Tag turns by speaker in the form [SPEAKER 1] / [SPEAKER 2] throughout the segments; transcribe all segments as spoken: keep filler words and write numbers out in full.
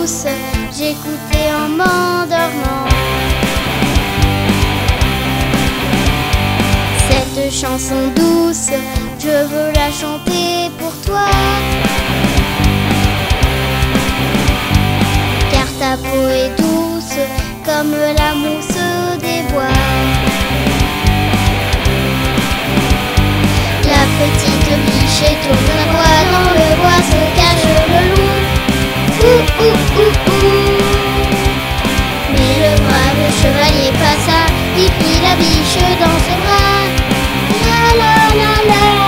[SPEAKER 1] douce, j'écoutais en m'endormant. Cette chanson douce, je veux la chanter pour toi. Car ta peau est douce comme la mousse des bois. La petite biche tourne la voix, dans le bois se cache le loup. Ouh, ouh, ouh, ouh. Mais le brave chevalier passa, il prit la biche dans ses bras. La la la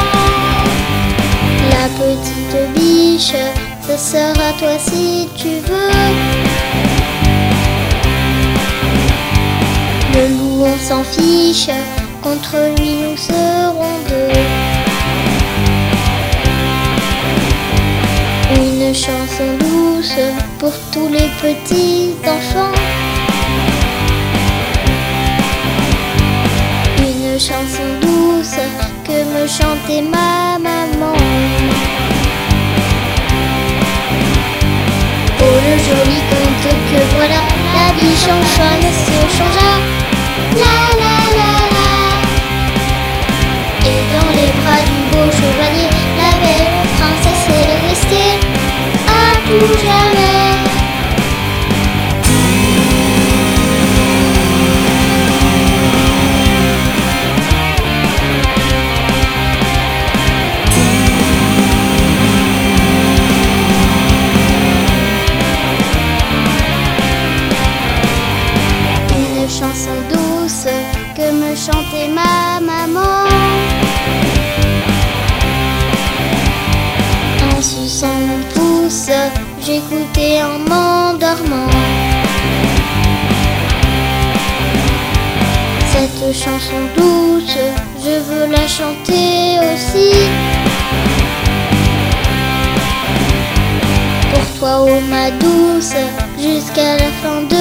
[SPEAKER 1] la. La petite biche, ce sera toi si tu veux. Le loup on s'en fiche, contre lui nous serons deux. Une chanson douce pour tous les petits enfants. Une chanson douce que me chantait ma maman. Oh le joli conte que voilà, la biche enfin se changea. La la la la. Et dans les bras du beau chevalier, la belle princesse est restée à tout jamais. Une chanson douce que me chantait ma maman. En suçant mon pouce, j'écoutais en m'endormant. Cette chanson douce, je veux la chanter aussi. Pour toi, oh ma douce, jusqu'à la fin de